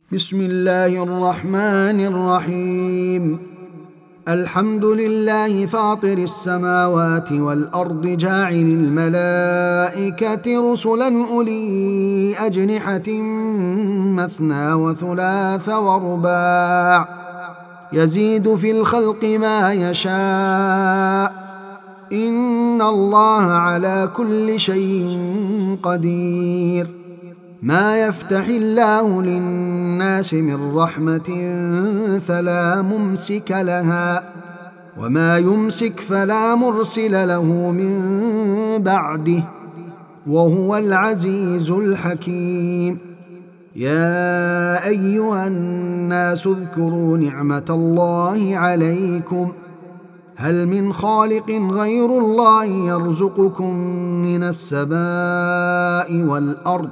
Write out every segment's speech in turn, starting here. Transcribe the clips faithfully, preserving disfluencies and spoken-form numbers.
بسم الله الرحمن الرحيم. الحمد لله فاطر السماوات والأرض جاعل الملائكة رسلا أولي أجنحة مثنى وثلاث ورباع يزيد في الخلق ما يشاء إن الله على كل شيء قدير. ما يفتح الله للناس من رحمة فلا ممسك لها وما يمسك فلا مرسل له من بعده وهو العزيز الحكيم. يا أيها الناس اذكروا نعمة الله عليكم هل من خالق غير الله يرزقكم من السماء والأرض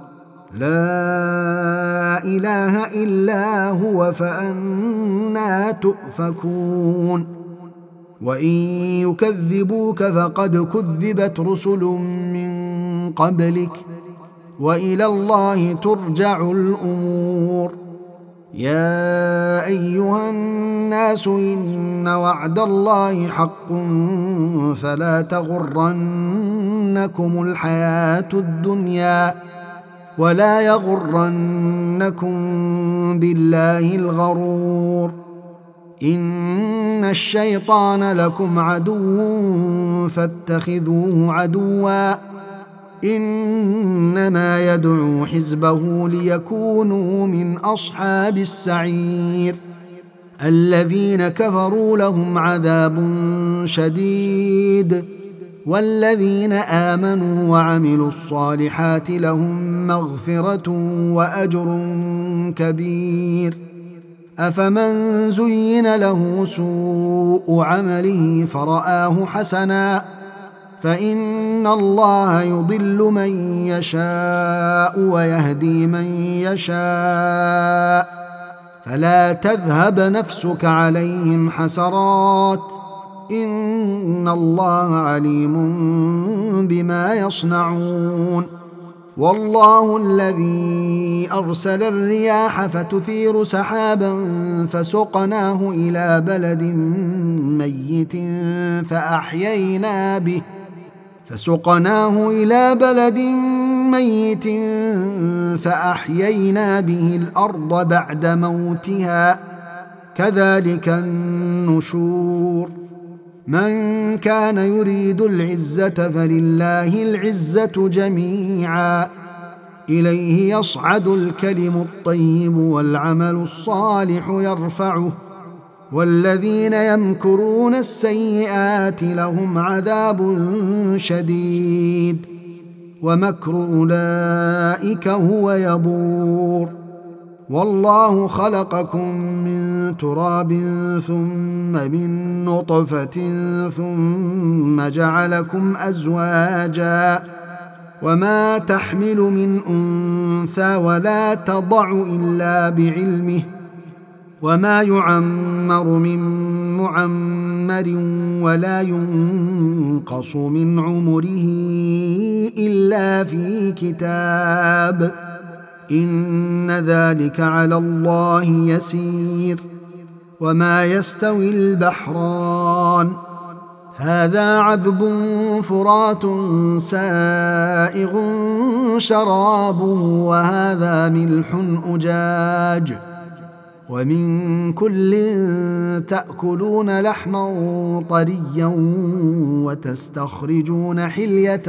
لا إله إلا هو فأنى تؤفكون. وإن يكذبوك فقد كذبت رسل من قبلك وإلى الله ترجع الأمور. يا أيها الناس إن وعد الله حق فلا تغرنكم الحياة الدنيا ولا يغرنكم بالله الغرور. إن الشيطان لكم عدو فاتخذوه عدوا إنما يدعو حزبه ليكونوا من أصحاب السعير. الذين كفروا لهم عذاب شديد والذين آمنوا وعملوا الصالحات لهم مغفرة وأجر كبير. أفمن زين له سوء عمله فرآه حسنا فإن الله يضل من يشاء ويهدي من يشاء فلا تذهب نفسك عليهم حسرات إن الله عليم بما يصنعون. والله الذي أرسل الرياح فتثير سحابا فسقناه إلى بلد ميت فأحيينا به فسقناه إلى بلد ميت فأحيينا به الأرض بعد موتها كذلك النشور. من كان يريد العزة فلله العزة جميعا إليه يصعد الكلم الطيب والعمل الصالح يرفعه والذين يمكرون السيئات لهم عذاب شديد ومكر أولئك هو يبور. والله خلقكم من تراب ثم من نطفة ثم جعلكم أزواجا وما تحمل من أنثى ولا تضع إلا بعلمه وما يعمر من معمر ولا ينقص من عمره إلا في كتاب إن ذلك على الله يسير. وما يستوي البحران هذا عذب فرات سائغ شرابه وهذا ملح أجاج ومن كل تأكلون لحما طريا وتستخرجون حلية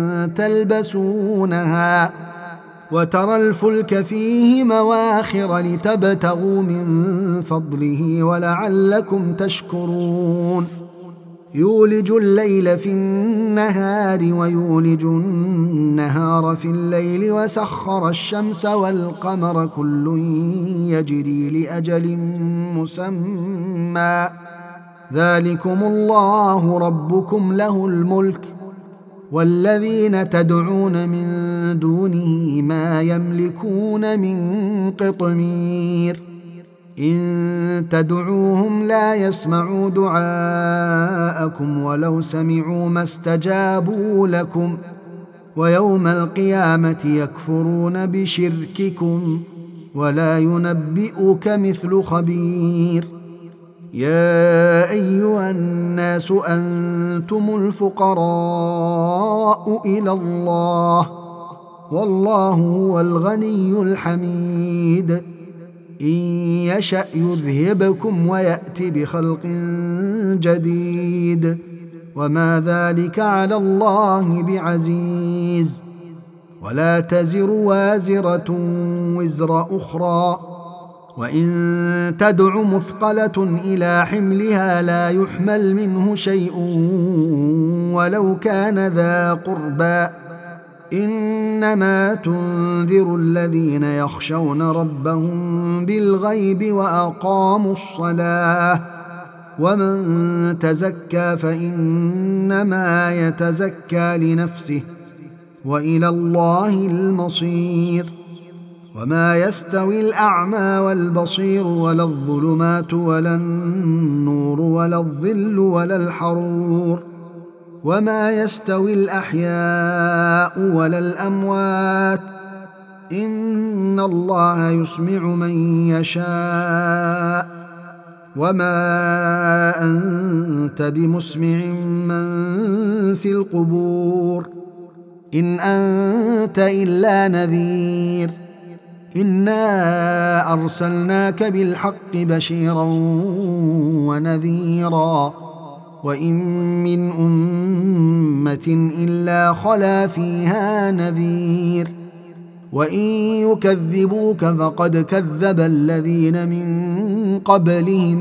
تلبسونها وترى الفلك فيه مواخر لتبتغوا من فضله ولعلكم تشكرون. يولج الليل في النهار ويولج النهار في الليل وسخر الشمس والقمر كل يجري لأجل مسمى ذلكم الله ربكم له الملك والذين تدعون من دونه ما يملكون من قطمير. إن تدعوهم لا يسمعوا دعاءكم ولو سمعوا ما استجابوا لكم ويوم القيامة يكفرون بشرككم ولا ينبئك مثل خبير. يا أيها الناس أنتم الفقراء إلى الله والله هو الغني الحميد. إن يشأ يذهبكم ويأت بخلق جديد وما ذلك على الله بعزيز. ولا تزر وازرة وزر أخرى وإن تدع مثقلة إلى حملها لا يحمل منه شيء ولو كان ذا قربى. إنما تنذر الذين يخشون ربهم بالغيب وأقاموا الصلاة ومن تزكى فإنما يتزكى لنفسه وإلى الله المصير. وما يستوي الأعمى والبصير ولا الظلمات ولا النور ولا الظل ولا الحرور وما يستوي الأحياء ولا الأموات إن الله يسمع من يشاء وما أنت بمسمع من في القبور إن أنت إلا نذير. إنا أرسلناك بالحق بشيرا ونذيرا وإن من أمة إلا خلا فيها نذير وإن يكذبوك فقد كذب الذين من قبلهم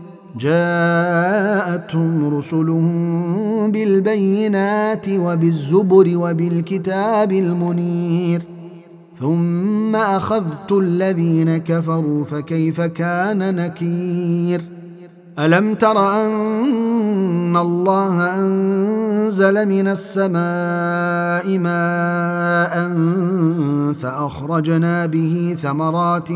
جاءتهم رسلهم بالبينات وبالزبر وبالكتاب المنير ثم أخذت الذين كفروا فكيف كان نكير. ألم تر أن الله أنزل من السماء ماء فأخرجنا به ثمرات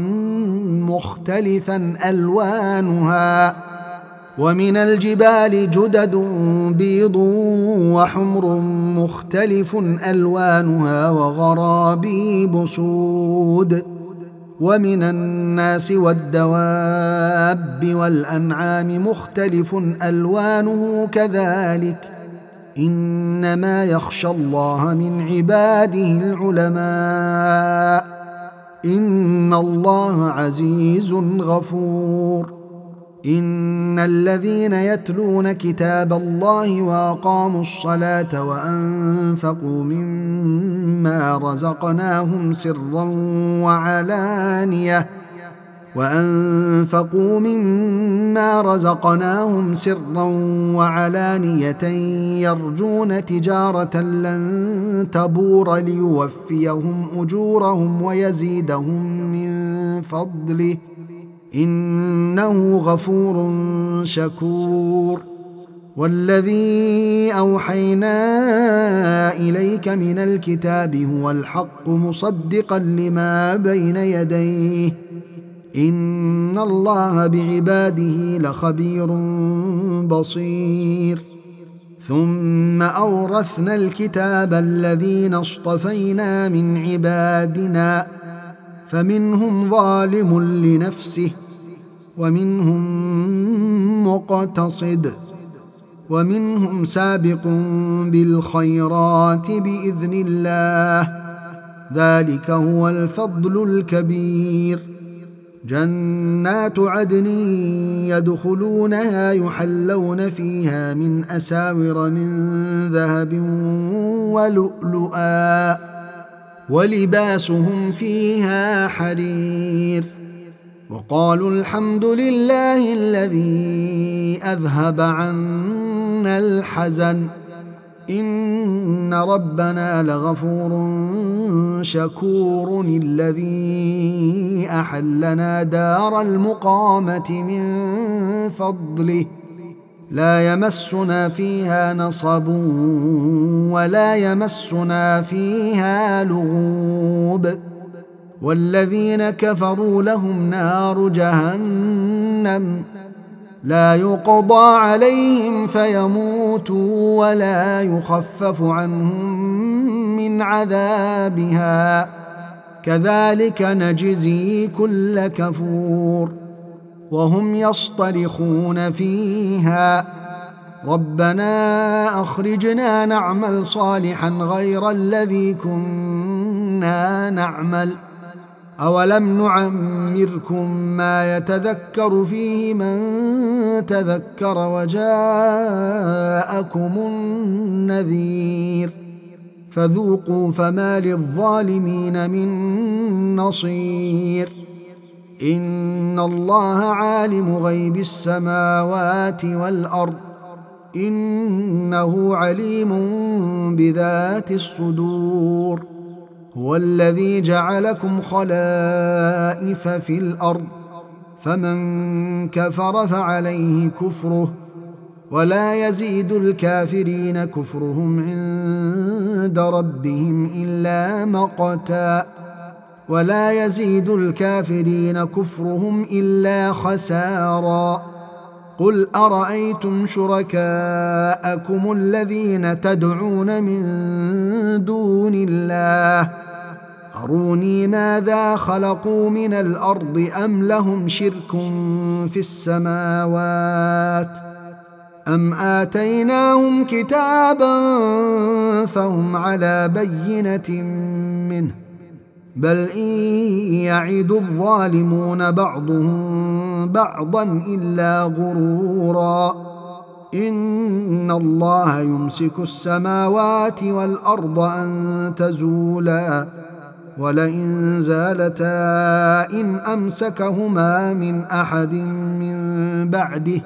مختلفا ألوانها ومن الجبال جدد بيض وحمر مختلف ألوانها وغرابيب سود ومن الناس والدواب والأنعام مختلف ألوانه كذلك إنما يخشى الله من عباده العلماء إن الله عزيز غفور. إن الذين يتلون كتاب الله وأقاموا الصلاة وأنفقوا مما رزقناهم سرا وعلانية وأنفقوا مما رزقناهم سرا وعلانية يرجون تجارة لن تبور ليوفيهم أجورهم ويزيدهم من فضله إنه غفور شكور. والذي أوحينا إليك من الكتاب هو الحق مصدقا لما بين يديه إن الله بعباده لخبير بصير. ثم أورثنا الكتاب الذين اصطفينا من عبادنا فمنهم ظالم لنفسه ومنهم مقتصد ومنهم سابق بالخيرات بإذن الله ذلك هو الفضل الكبير. جنات عدن يدخلونها يحلون فيها من أساور من ذهب ولؤلؤا ولباسهم فيها حرير. وقالوا الحمد لله الذي أذهب عنا الحزن إن ربنا لغفور شكور الذي أحلنا دار المقامة من فضله لا يمسنا فيها نصب ولا يمسنا فيها لغوب. والذين كفروا لهم نار جهنم لا يقضى عليهم فيموتوا ولا يخفف عنهم من عذابها كذلك نجزي كل كفور. وهم يصطرخون فيها ربنا أخرجنا نعمل صالحا غير الذي كنا نعمل أولم نعمركم ما يتذكر فيه من تذكر وجاءكم النذير فذوقوا فما للظالمين من نصير. إن الله عالم غيب السماوات والأرض إنه عليم بذات الصدور. هو الذي جعلكم خلائف في الأرض فمن كفر فعليه كفره ولا يزيد الكافرين كفرهم عند ربهم إلا مقتا ولا يزيد الكافرين كفرهم إلا خسارا. قل أرأيتم شركاءكم الذين تدعون من دون الله أروني ماذا خلقوا من الأرض أم لهم شرك في السماوات أم آتيناهم كتابا فهم على بينة منه بل إن يعد الظالمون بعضهم بعضا إلا غرورا. إن الله يمسك السماوات والأرض أن تزولا ولئن زالتا إن أمسكهما من أحد من بعده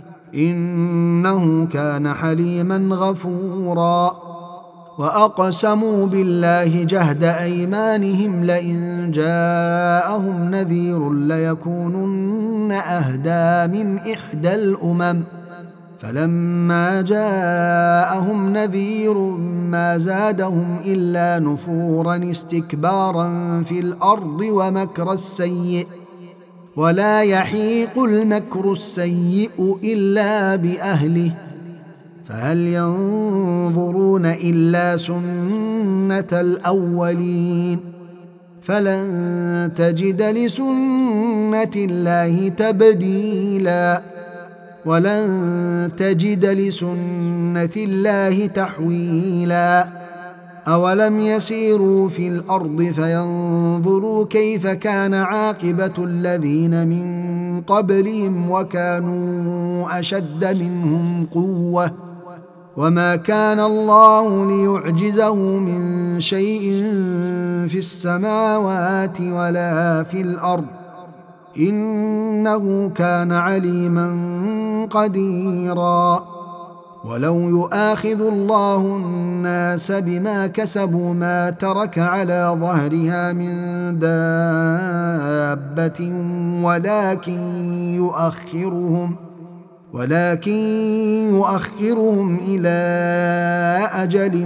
إنه كان حليما غفورا. وأقسموا بالله جهد أيمانهم لئن جاءهم نذير ليكونن أهدى من إحدى الأمم فلما جاءهم نذير ما زادهم إلا نفورا استكبارا في الأرض ومكر السيء ولا يحيق المكر السيء إلا بأهله فهل ينظرون إلا سنة الأولين فلن تجد لسنة الله تبديلا ولن تجد لسنة الله تحويلا. أولم يسيروا في الأرض فينظروا كيف كان عاقبة الذين من قبلهم وكانوا أشد منهم قوة وما كان الله ليعجزه من شيء في السماوات ولا في الأرض إنه كان عليما قديرا. ولو يؤاخذ الله الناس بما كسبوا ما ترك على ظهرها من دابة ولكن يؤخرهم ولكن يؤخرهم إلى أجل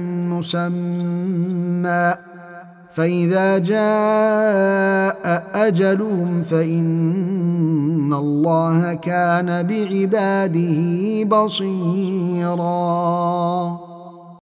مسمى فإذا جاء أجلهم فإن الله كان بعباده بصيراً.